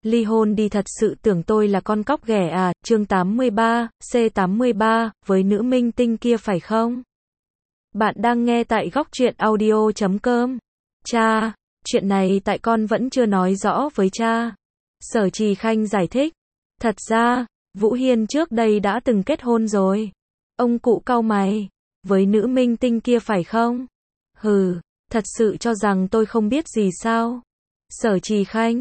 ly hôn đi, thật sự tưởng tôi là con cóc ghẻ à? Chương 83, C83, với nữ minh tinh kia phải không? Bạn đang nghe tại góc truyện audio.com. Cha, chuyện này tại con vẫn chưa nói rõ với cha. Sở Trì Khanh giải thích. Thật ra, Vũ Hiên trước đây đã từng kết hôn rồi. Ông cụ cau mày. Với nữ minh tinh kia phải không? Hừ, thật sự cho rằng tôi không biết gì sao? Sở Trì Khanh,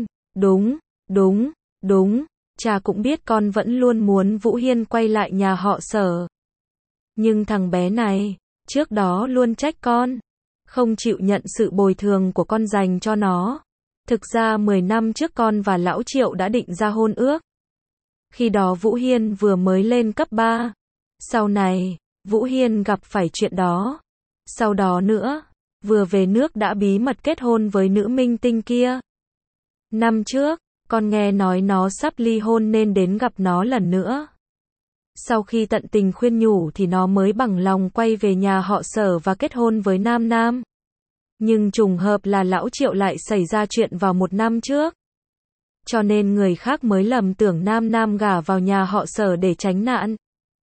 đúng, cha cũng biết con vẫn luôn muốn Vũ Hiên quay lại nhà họ Sở. Nhưng thằng bé này, trước đó luôn trách con, không chịu nhận sự bồi thường của con dành cho nó. Thực ra 10 năm trước con và lão Triệu đã định ra hôn ước. Khi đó Vũ Hiên vừa mới lên cấp 3. Sau này, Vũ Hiên gặp phải chuyện đó. Sau đó nữa, vừa về nước đã bí mật kết hôn với nữ minh tinh kia. Năm trước, con nghe nói nó sắp ly hôn nên đến gặp nó lần nữa. Sau khi tận tình khuyên nhủ thì nó mới bằng lòng quay về nhà họ Sở và kết hôn với Nam Nam. Nhưng trùng hợp là lão Triệu lại xảy ra chuyện vào 1 năm trước. Cho nên người khác mới lầm tưởng Nam Nam gả vào nhà họ Sở để tránh nạn.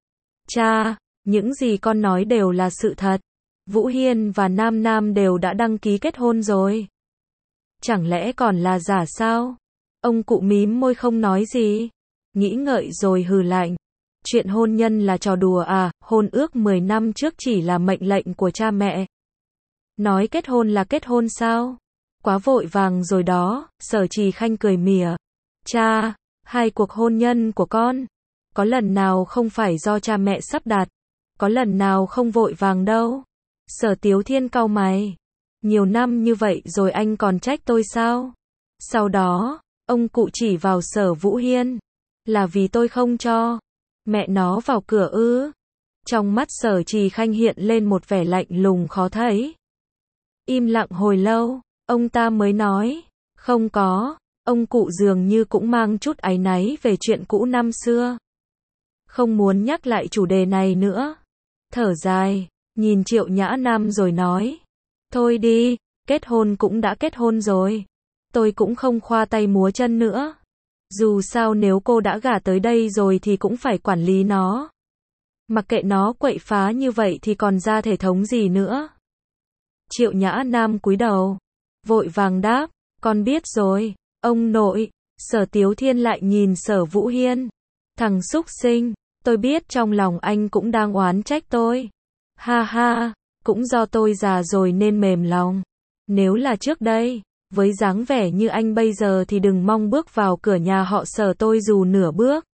Cha, những gì con nói đều là sự thật. Vũ Hiên và Nam Nam đều đã đăng ký kết hôn rồi. Chẳng lẽ còn là giả sao? Ông cụ mím môi không nói gì. Nghĩ ngợi rồi hừ lạnh. Chuyện hôn nhân là trò đùa à? Hôn ước 10 năm trước chỉ là mệnh lệnh của cha mẹ. Nói kết hôn là kết hôn sao? Quá vội vàng rồi đó. Sở Trì Khanh cười mỉa. Cha, 2 cuộc hôn nhân của con, có lần nào không phải do cha mẹ sắp đặt, có lần nào không vội vàng đâu. Sở Tiếu Thiên cau mày. Nhiều năm như vậy rồi anh còn trách tôi sao? Sau đó, ông cụ chỉ vào Sở Vũ Hiên. Là vì tôi không cho mẹ nó vào cửa ư? Trong mắt Sở Trì Khanh hiện lên một vẻ lạnh lùng khó thấy. Im lặng hồi lâu, ông ta mới nói. Không có. Ông cụ dường như cũng mang chút áy náy về chuyện cũ năm xưa. Không muốn nhắc lại chủ đề này nữa. Thở dài, nhìn Triệu Nhã Nam rồi nói. Thôi đi, kết hôn cũng đã kết hôn rồi. Tôi cũng không khoa tay múa chân nữa. Dù sao nếu cô đã gả tới đây rồi thì cũng phải quản lý nó. Mặc kệ nó quậy phá như vậy thì còn ra thể thống gì nữa. Triệu Nhã Nam cúi đầu, vội vàng đáp. Con biết rồi, ông nội. Sở Tiếu Thiên lại nhìn Sở Vũ Hiên. Thằng súc sinh, tôi biết trong lòng anh cũng đang oán trách tôi. Ha ha, cũng do tôi già rồi nên mềm lòng. Nếu là trước đây, với dáng vẻ như anh bây giờ thì đừng mong bước vào cửa nhà họ Sở tôi dù nửa bước.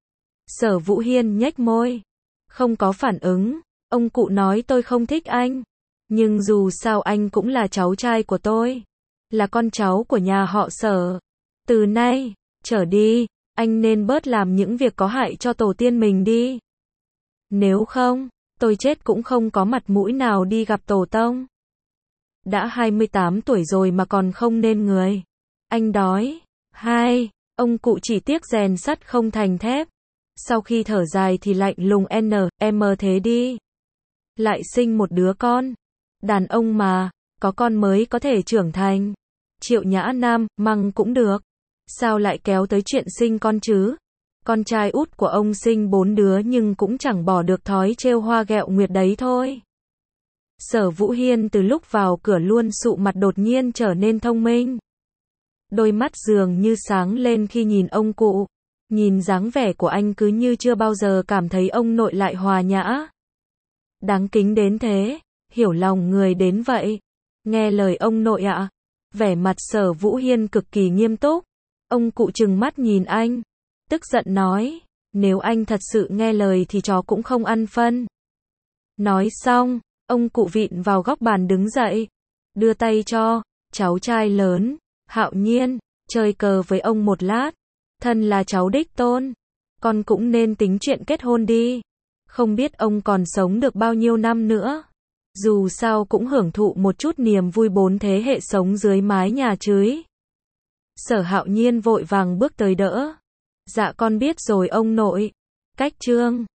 Sở Vũ Hiên nhếch môi, không có phản ứng. Ông cụ nói tôi không thích anh, nhưng dù sao anh cũng là cháu trai của tôi, là con cháu của nhà họ Sở. Từ nay trở đi, anh nên bớt làm những việc có hại cho tổ tiên mình đi. Nếu không, tôi chết cũng không có mặt mũi nào đi gặp tổ tông. Đã 28 tuổi rồi mà còn không nên người. Anh đói. Ông cụ chỉ tiếc rèn sắt không thành thép. Sau khi thở dài thì lạnh lùng thế đi. Lại sinh một đứa con. Đàn ông mà, có con mới có thể trưởng thành. Triệu Nhã Nam, măng cũng được. Sao lại kéo tới chuyện sinh con chứ? Con trai út của ông sinh 4 đứa nhưng cũng chẳng bỏ được thói trêu hoa ghẹo nguyệt đấy thôi. Sở Vũ Hiên từ lúc vào cửa luôn sụ mặt đột nhiên trở nên thông minh. Đôi mắt dường như sáng lên khi nhìn ông cụ. Nhìn dáng vẻ của anh cứ như chưa bao giờ cảm thấy ông nội lại hòa nhã. Đáng kính đến thế, hiểu lòng người đến vậy. Nghe lời ông nội ạ. Vẻ mặt Sở Vũ Hiên cực kỳ nghiêm túc. Ông cụ trừng mắt nhìn anh, tức giận nói, nếu anh thật sự nghe lời thì chó cũng không ăn phân. Nói xong, ông cụ vịn vào góc bàn đứng dậy, đưa tay cho cháu trai lớn, Hạo Nhiên, chơi cờ với ông một lát. Thân là cháu đích tôn, con cũng nên tính chuyện kết hôn đi. Không biết ông còn sống được bao nhiêu năm nữa. Dù sao cũng hưởng thụ một chút niềm vui 4 thế hệ sống dưới mái nhà cưới. Sở Hạo Nhiên vội vàng bước tới đỡ. Dạ con biết rồi ông nội. Cách chương